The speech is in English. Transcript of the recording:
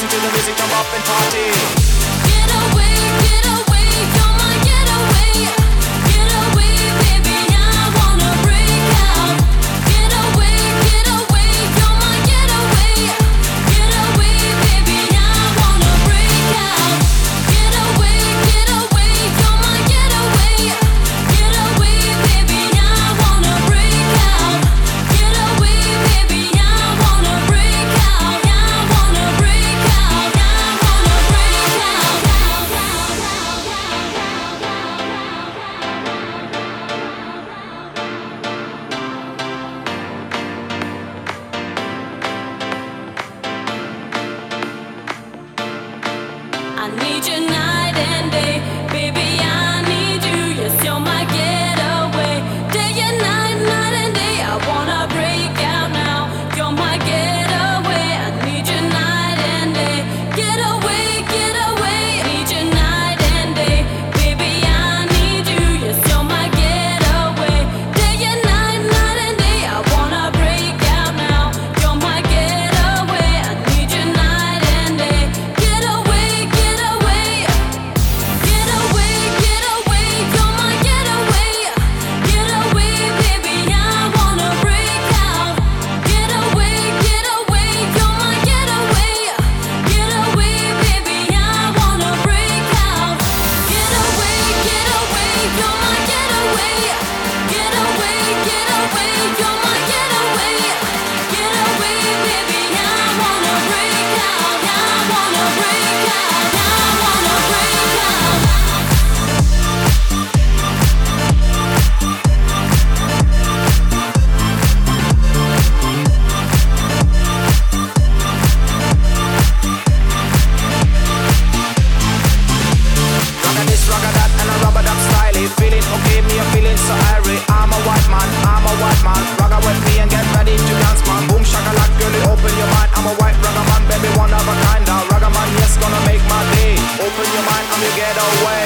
listen to the music, come up and party. Get away, you're my getaway. Get away, baby, I wanna break out. Get away, you're my getaway. Get away, baby, I wanna break out. Get away, you're my getaway. Get away, baby, I wanna break out. Get away, baby, I wanna break out. I wanna break out. I wanna break out. I need you night and day, baby, I need you. Yes, you're my getaway. Day and night, night and day, I wanna break out now. You're my getaway. I need you night and day. Get away, need you night and day, baby, I need you. Yes, you're my getaway. Day and night, night and day, I wanna break out now. You're my getaway. I need you night and day. Get away, get away. Get away, you're my getaway. Get away, baby, I wanna break out. Get away, you're my getaway. Get away, baby, I wanna break out. Get away, you're my getaway. Get away, you're my getaway. Get away, baby, I wanna break out. I wanna break out. I wanna break out. Rockin' this, rockin' that, and a rubber duck style. Feeling okay, me a feeling so airy. I'm a white man. Rocka with me and get ready to dance, man. Boom shakalak, girl, open your mind. I'm a white ragga man, baby, one of a kind. Ragga man, yes, gonna make my day. Open your mind, I'm your getaway.